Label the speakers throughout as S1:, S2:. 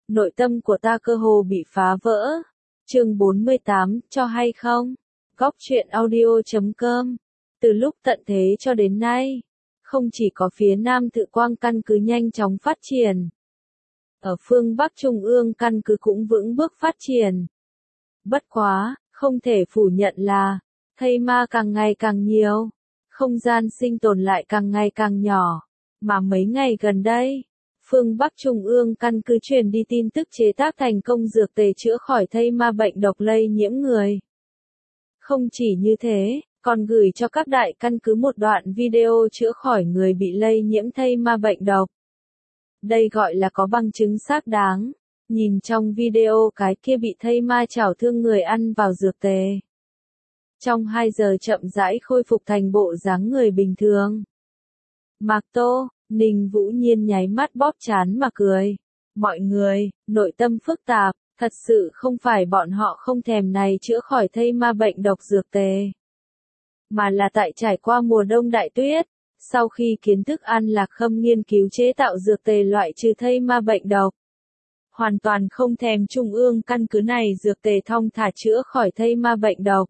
S1: Nội tâm của ta cơ hồ bị phá vỡ. Chương 48, cho hay không? Góc truyện audio.com. Từ lúc tận thế cho đến nay, không chỉ có phía Nam Tự Quang căn cứ nhanh chóng phát triển, ở phương Bắc Trung ương căn cứ cũng vững bước phát triển. Bất quá, không thể phủ nhận là, thây ma càng ngày càng nhiều, không gian sinh tồn lại càng ngày càng nhỏ, mà mấy ngày gần đây, phương Bắc Trung ương căn cứ truyền đi tin tức chế tác thành công dược tề chữa khỏi thây ma bệnh độc lây nhiễm người. Không chỉ như thế, còn gửi cho các đại căn cứ một đoạn video chữa khỏi người bị lây nhiễm thây ma bệnh độc. Đây gọi là có bằng chứng xác đáng. Nhìn trong video cái kia bị thây ma chảo thương người ăn vào dược tề. Trong 2 giờ chậm rãi khôi phục thành bộ dáng người bình thường. Mạc Tô, Ninh Vũ Nhiên nháy mắt bóp trán mà cười. Mọi người, nội tâm phức tạp, thật sự không phải bọn họ không thèm này chữa khỏi thây ma bệnh độc dược tề. Mà là tại trải qua mùa đông đại tuyết, sau khi kiến thức An Lạc Khâm nghiên cứu chế tạo dược tề loại trừ thây ma bệnh độc. Hoàn toàn không thèm trung ương căn cứ này dược tề thong thả chữa khỏi thây ma bệnh độc.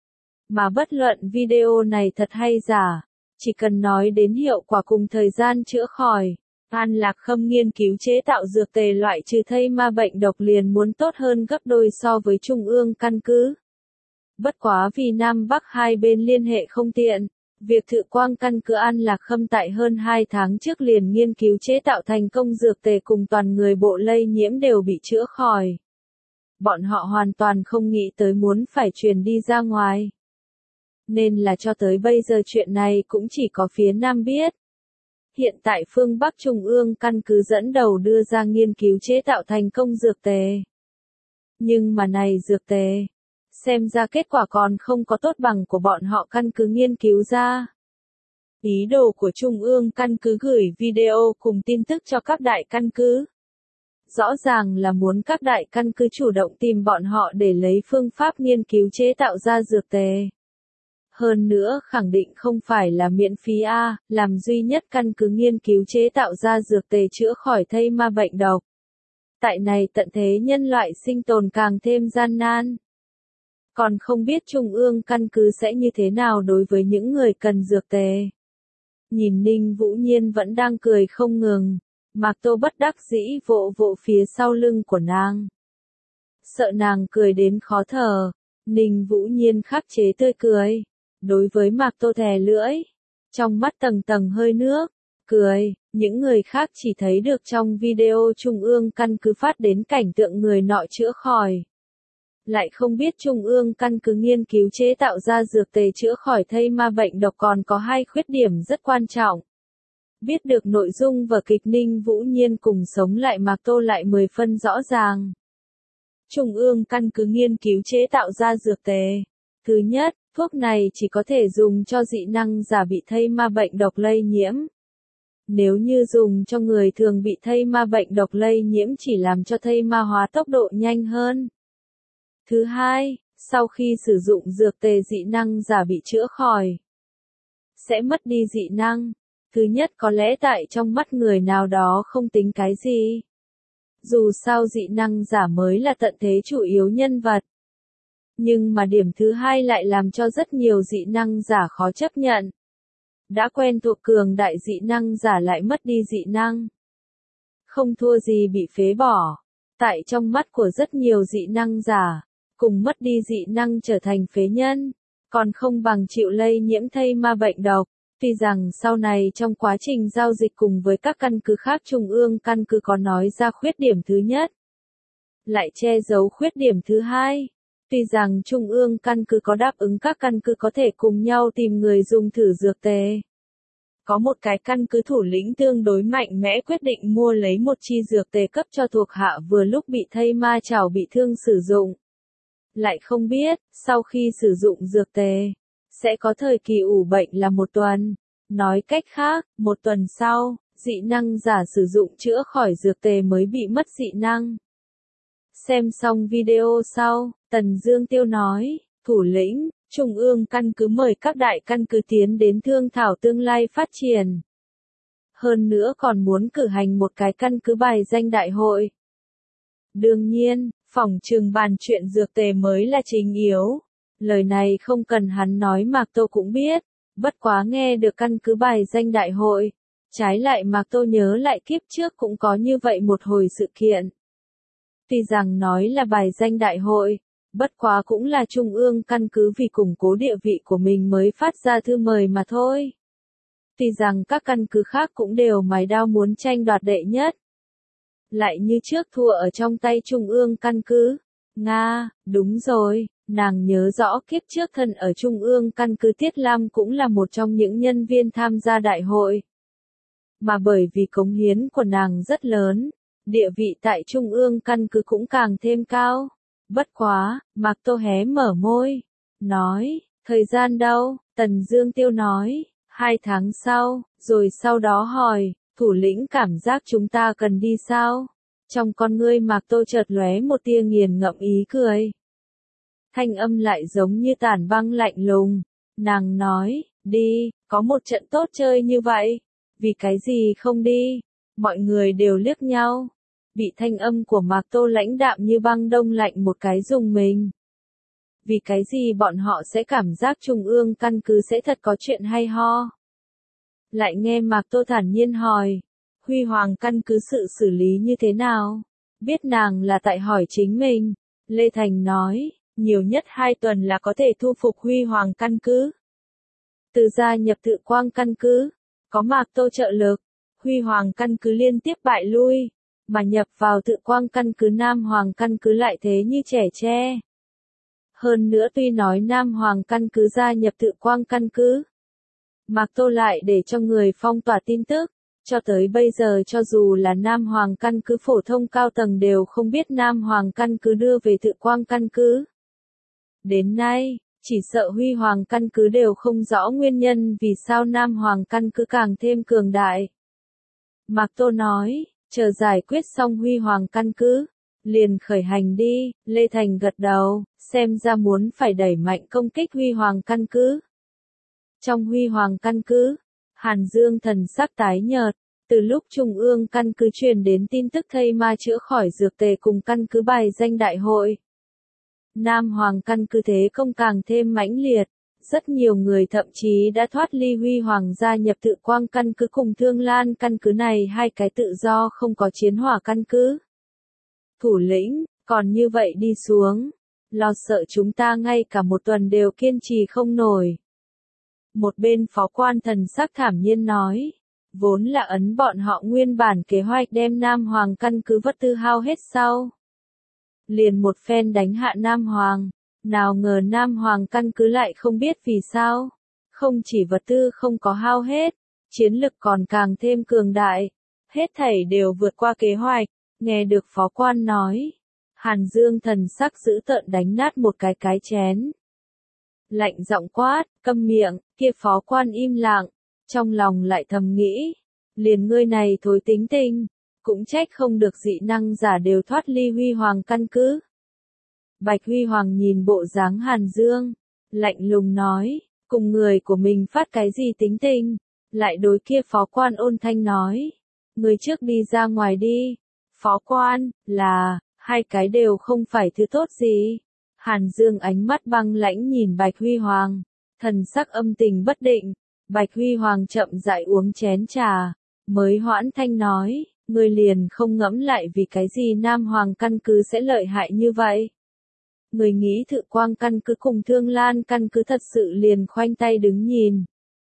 S1: Mà bất luận video này thật hay giả, chỉ cần nói đến hiệu quả cùng thời gian chữa khỏi, An Lạc Khâm nghiên cứu chế tạo dược tề loại trừ thây ma bệnh độc liền muốn tốt hơn gấp đôi so với trung ương căn cứ. Bất quá vì Nam Bắc hai bên liên hệ không tiện, việc Tự Quang căn cứ An Lạc Khâm tại hơn 2 tháng trước liền nghiên cứu chế tạo thành công dược tề cùng toàn người bộ lây nhiễm đều bị chữa khỏi. Bọn họ hoàn toàn không nghĩ tới muốn phải truyền đi ra ngoài. Nên là cho tới bây giờ chuyện này cũng chỉ có phía Nam biết. Hiện tại phương Bắc Trung ương căn cứ dẫn đầu đưa ra nghiên cứu chế tạo thành công dược tề. Nhưng mà này dược tề, xem ra kết quả còn không có tốt bằng của bọn họ căn cứ nghiên cứu ra. Ý đồ của Trung ương căn cứ gửi video cùng tin tức cho các đại căn cứ. Rõ ràng là muốn các đại căn cứ chủ động tìm bọn họ để lấy phương pháp nghiên cứu chế tạo ra dược tề. Hơn nữa khẳng định không phải là miễn phí làm duy nhất căn cứ nghiên cứu chế tạo ra dược tề chữa khỏi thây ma bệnh độc. Tại này tận thế nhân loại sinh tồn càng thêm gian nan. Còn không biết Trung ương căn cứ sẽ như thế nào đối với những người cần dược tề. Nhìn Ninh Vũ Nhiên vẫn đang cười không ngừng, Mạc Tô bất đắc dĩ vỗ vỗ phía sau lưng của nàng. Sợ nàng cười đến khó thở, Ninh Vũ Nhiên khắc chế tươi cười. Đối với Mạc Tô thè lưỡi, trong mắt tầng tầng hơi nước, cười, những người khác chỉ thấy được trong video Trung ương căn cứ phát đến cảnh tượng người nọ chữa khỏi. Lại không biết Trung ương căn cứ nghiên cứu chế tạo ra dược tề chữa khỏi thây ma bệnh độc còn có 2 khuyết điểm rất quan trọng. Biết được nội dung vở kịch Ninh Vũ Nhiên cùng sống lại Mạc Tô lại 10 phân rõ ràng. Trung ương căn cứ nghiên cứu chế tạo ra dược tề. Thứ nhất, thuốc này chỉ có thể dùng cho dị năng giả bị thây ma bệnh độc lây nhiễm. Nếu như dùng cho người thường bị thây ma bệnh độc lây nhiễm chỉ làm cho thây ma hóa tốc độ nhanh hơn. Thứ hai, sau khi sử dụng dược tề dị năng giả bị chữa khỏi, sẽ mất đi dị năng. Thứ nhất có lẽ tại trong mắt người nào đó không tính cái gì. Dù sao dị năng giả mới là tận thế chủ yếu nhân vật. Nhưng mà điểm thứ hai lại làm cho rất nhiều dị năng giả khó chấp nhận. Đã quen thuộc cường đại dị năng giả lại mất đi dị năng. Không thua gì bị phế bỏ. Tại trong mắt của rất nhiều dị năng giả, cùng mất đi dị năng trở thành phế nhân, còn không bằng chịu lây nhiễm thây ma bệnh độc. Tuy rằng sau này trong quá trình giao dịch cùng với các căn cứ khác Trung ương căn cứ có nói ra khuyết điểm thứ nhất, lại che giấu khuyết điểm thứ hai. Tuy rằng Trung ương căn cứ có đáp ứng các căn cứ có thể cùng nhau tìm người dùng thử dược tề. Có một cái căn cứ thủ lĩnh tương đối mạnh mẽ quyết định mua lấy một chi dược tề cấp cho thuộc hạ vừa lúc bị thây ma chảo bị thương sử dụng. Lại không biết, sau khi sử dụng dược tề, sẽ có thời kỳ ủ bệnh là 1 tuần. Nói cách khác, 1 tuần sau, dị năng giả sử dụng chữa khỏi dược tề mới bị mất dị năng. Xem xong video sau, Tần Dương Tiêu nói, thủ lĩnh, Trung ương căn cứ mời các đại căn cứ tiến đến thương thảo tương lai phát triển. Hơn nữa còn muốn cử hành một cái căn cứ bài danh đại hội. Đương nhiên, phỏng chừng bàn chuyện dược tề mới là chính yếu. Lời này không cần hắn nói Mạc Tô cũng biết, bất quá nghe được căn cứ bài danh đại hội. Trái lại Mạc Tô nhớ lại kiếp trước cũng có như vậy một hồi sự kiện. Tuy rằng nói là bài danh đại hội, bất quá cũng là trung ương căn cứ vì củng cố địa vị của mình mới phát ra thư mời mà thôi. Tuy rằng các căn cứ khác cũng đều mài đao muốn tranh đoạt đệ nhất. Lại như trước thua ở trong tay trung ương căn cứ. Nga, đúng rồi, nàng nhớ rõ kiếp trước thân ở trung ương căn cứ Tiết Lam cũng là một trong những nhân viên tham gia đại hội. Mà bởi vì cống hiến của nàng rất lớn, địa vị tại trung ương căn cứ cũng càng thêm cao. Bất quá, Mạc Tô hé mở môi, nói, thời gian đâu, Tần Dương Tiêu nói, 2 tháng sau, rồi sau đó hỏi, thủ lĩnh cảm giác chúng ta cần đi sao? Trong con ngươi Mạc Tô chợt lóe một tia nghiền ngẫm ý cười. Thanh âm lại giống như tảng băng lạnh lùng, nàng nói, đi, có một trận tốt chơi như vậy, vì cái gì không đi? Mọi người đều liếc nhau. Bị thanh âm của Mạc Tô lãnh đạm như băng đông lạnh một cái rùng mình. Vì cái gì bọn họ sẽ cảm giác trung ương căn cứ sẽ thật có chuyện hay ho? Lại nghe Mạc Tô thản nhiên hỏi, Huy Hoàng căn cứ sự xử lý như thế nào? Biết nàng là tại hỏi chính mình. Lê Thành nói, nhiều nhất 2 tuần là có thể thu phục Huy Hoàng căn cứ. Từ gia nhập Tự Quang căn cứ, có Mạc Tô trợ lực, Huy Hoàng căn cứ liên tiếp bại lui, mà nhập vào Tự Quang căn cứ Nam Hoàng căn cứ lại thế như trẻ tre. Hơn nữa tuy nói Nam Hoàng căn cứ gia nhập Tự Quang căn cứ, Mạc Tô lại để cho người phong tỏa tin tức, cho tới bây giờ cho dù là Nam Hoàng căn cứ phổ thông cao tầng đều không biết Nam Hoàng căn cứ đưa về Tự Quang căn cứ. Đến nay, chỉ sợ Huy Hoàng căn cứ đều không rõ nguyên nhân vì sao Nam Hoàng căn cứ càng thêm cường đại. Mạc Tô nói, chờ giải quyết xong Huy Hoàng căn cứ, liền khởi hành đi. Lê Thành gật đầu, xem ra muốn phải đẩy mạnh công kích Huy Hoàng căn cứ. Trong Huy Hoàng căn cứ, Hàn Dương thần sắc tái nhợt, từ lúc Trung ương căn cứ truyền đến tin tức thây ma chữa khỏi dược tề cùng căn cứ bài danh đại hội. Nam Hoàng căn cứ thế công càng thêm mãnh liệt, rất nhiều người thậm chí đã thoát ly Huy Hoàng gia nhập Tự Quang căn cứ cùng Thương Lan căn cứ này hai cái tự do không có chiến hỏa căn cứ. Thủ lĩnh, còn như vậy đi xuống, lo sợ chúng ta ngay cả một tuần đều kiên trì không nổi. Một bên phó quan thần sắc thản nhiên nói, vốn là ấn bọn họ nguyên bản kế hoạch đem Nam Hoàng căn cứ vật tư hao hết sau. Liền một phen đánh hạ Nam Hoàng, nào ngờ Nam Hoàng căn cứ lại không biết vì sao. Không chỉ vật tư không có hao hết, chiến lực còn càng thêm cường đại. Hết thảy đều vượt qua kế hoạch, nghe được phó quan nói. Hàn Dương thần sắc dữ tợn đánh nát một cái chén. Lạnh giọng quát, câm miệng, kia phó quan im lặng, trong lòng lại thầm nghĩ. Liền ngươi này thối tính tình, cũng trách không được dị năng giả đều thoát ly Huy Hoàng căn cứ. Bạch Huy Hoàng nhìn bộ dáng Hàn Dương, lạnh lùng nói, cùng người của mình phát cái gì tính tình, lại đối kia phó quan ôn thanh nói, người trước đi ra ngoài đi. Phó quan, là, hai cái đều không phải thứ tốt gì. Hàn Dương ánh mắt băng lãnh nhìn Bạch Huy Hoàng, thần sắc âm tình bất định. Bạch Huy Hoàng chậm rãi uống chén trà, mới hoãn thanh nói, ngươi liền không ngẫm lại vì cái gì Nam Hoàng căn cứ sẽ lợi hại như vậy. Người nghĩ Tự Quang căn cứ cùng Thương Lan căn cứ thật sự liền khoanh tay đứng nhìn.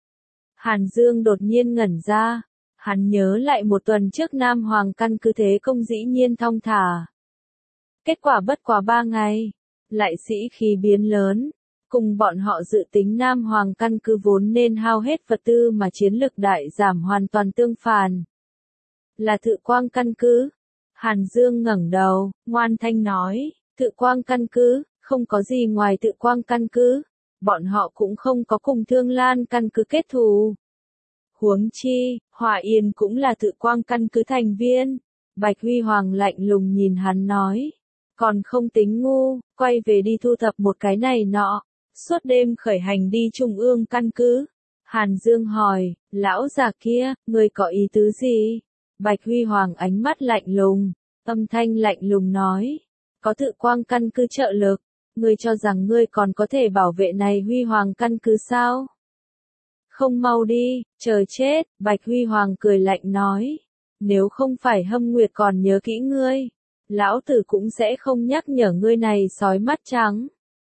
S1: Hàn Dương đột nhiên ngẩn ra, hắn nhớ lại một tuần trước Nam Hoàng căn cứ thế công dĩ nhiên thong thả. Kết quả bất quá 3 ngày, lại sĩ khí biến lớn, cùng bọn họ dự tính Nam Hoàng căn cứ vốn nên hao hết vật tư mà chiến lực đại giảm hoàn toàn tương phản. Là Tự Quang căn cứ. Hàn Dương ngẩng đầu, ngoan thanh nói, Tự Quang căn cứ, không có gì ngoài Tự Quang căn cứ, bọn họ cũng không có cùng Thương Lan căn cứ kết thù. Huống chi, Hòa Yên cũng là Tự Quang căn cứ thành viên. Bạch Huy Hoàng lạnh lùng nhìn hắn nói, còn không tính ngu, quay về đi thu thập một cái này nọ, suốt đêm khởi hành đi Trung ương căn cứ. Hàn Dương hỏi, lão già kia, người có ý tứ gì? Bạch Huy Hoàng ánh mắt lạnh lùng, Âm thanh lạnh lùng nói, có tự quang căn cứ trợ lực, ngươi cho rằng ngươi còn có thể bảo vệ này huy hoàng căn cứ sao? Không mau đi, chờ chết, Bạch Huy Hoàng cười lạnh nói. Nếu không phải Hâm Nguyệt còn nhớ kỹ ngươi, lão tử cũng sẽ không nhắc nhở ngươi này sói mắt trắng.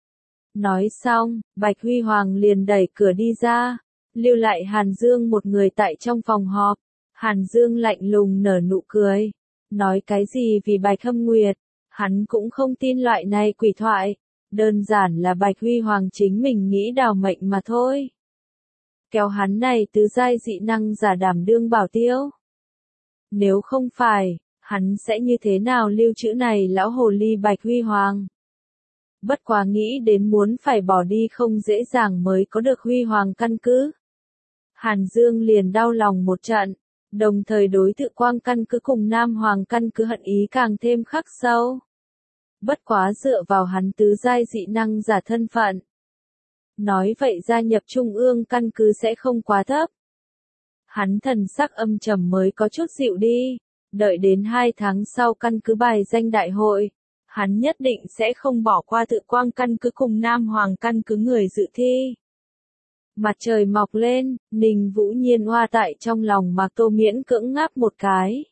S1: Nói xong, Bạch Huy Hoàng liền đẩy cửa đi ra, lưu lại Hàn Dương một người tại trong phòng họp. Hàn Dương lạnh lùng nở nụ cười, nói cái gì vì Bạch Hâm Nguyệt, hắn cũng không tin loại này quỷ thoại, đơn giản là Bạch Huy Hoàng chính mình nghĩ đào mệnh mà thôi. Kéo hắn này tứ giai dị năng giả đảm đương bảo tiêu. Nếu không phải, hắn sẽ như thế nào lưu trữ này lão hồ ly Bạch Huy Hoàng. Bất quá nghĩ đến muốn phải bỏ đi không dễ dàng mới có được Huy Hoàng căn cứ. Hàn Dương liền đau lòng một trận, đồng thời đối tự quang căn cứ cùng Nam Hoàng căn cứ hận ý càng thêm khắc sâu. Bất quá dựa vào hắn tứ giai dị năng giả thân phận. Nói vậy gia nhập trung ương căn cứ sẽ không quá thấp. Hắn thần sắc âm trầm mới có chút dịu đi, đợi đến 2 tháng sau căn cứ bài danh đại hội, hắn nhất định sẽ không bỏ qua tự quang căn cứ cùng Nam Hoàng căn cứ người dự thi. Mặt trời mọc lên, Ninh Vũ Nhiên hoa tại trong lòng Mạc Tô miễn cưỡng ngáp một cái.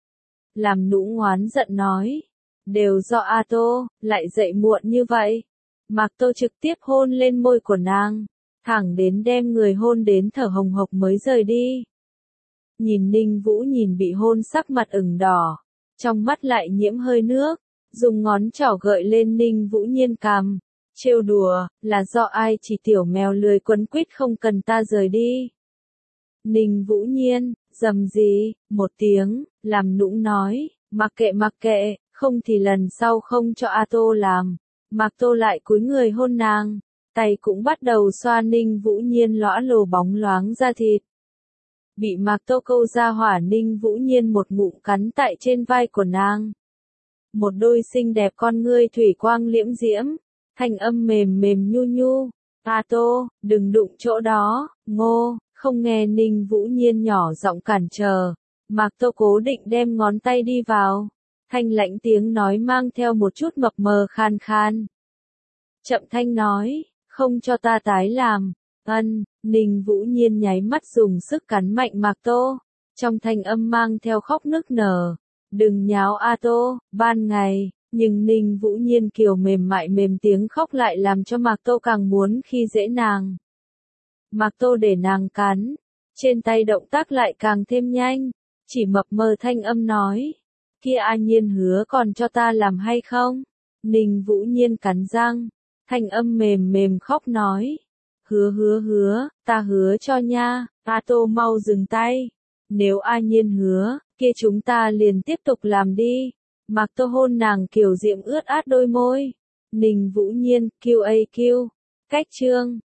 S1: Làm nũng oán giận nói, đều do A Tô, lại dậy muộn như vậy. Mạc Tô trực tiếp hôn lên môi của nàng, thẳng đến đem người hôn đến thở hồng hộc mới rời đi. Nhìn Ninh Vũ nhìn bị hôn sắc mặt ửng đỏ, trong mắt lại nhiễm hơi nước, dùng ngón trỏ gợi lên Ninh Vũ Nhiên cằm, trêu đùa, là do ai chỉ tiểu mèo lười quấn quýt không cần ta rời đi. Ninh Vũ Nhiên, rầm gì, một tiếng, làm nũng nói, mặc kệ, không thì lần sau không cho A Tô làm. Mạc Tô lại cúi người hôn nàng, tay cũng bắt đầu xoa Ninh Vũ Nhiên lõa lồ bóng loáng da thịt. Bị Mạc Tô câu ra hỏa Ninh Vũ Nhiên một ngụm cắn tại trên vai của nàng. Một đôi xinh đẹp con ngươi thủy quang liễm diễm, thanh âm mềm mềm nhu nhu. A Tô, đừng đụng chỗ đó, ngô, không nghe Ninh Vũ Nhiên nhỏ giọng cản trở. Mạc Tô cố định đem ngón tay đi vào. Thanh lãnh tiếng nói mang theo một chút mập mờ khan khan. Chậm thanh nói, không cho ta tái làm. Ninh Vũ Nhiên nháy mắt dùng sức cắn mạnh Mạc Tô. Trong thanh âm mang theo khóc nức nở. Đừng nháo A Tô, ban ngày. Nhưng Ninh Vũ Nhiên kiều mềm mại mềm tiếng khóc lại làm cho Mạc Tô càng muốn khi dễ nàng. Mạc Tô để nàng cắn. Trên tay động tác lại càng thêm nhanh. Chỉ mập mờ thanh âm nói. Kia A Nhiên hứa còn cho ta làm hay không? Ninh Vũ Nhiên cắn răng, thanh âm mềm mềm khóc nói. Hứa, ta hứa cho nha. A Tô mau dừng tay. Nếu A Nhiên hứa, kia chúng ta liền tiếp tục làm đi. Mạc Tô hôn nàng kiều diễm ướt át đôi môi. Ninh Vũ Nhiên, QAQ. Cách chương.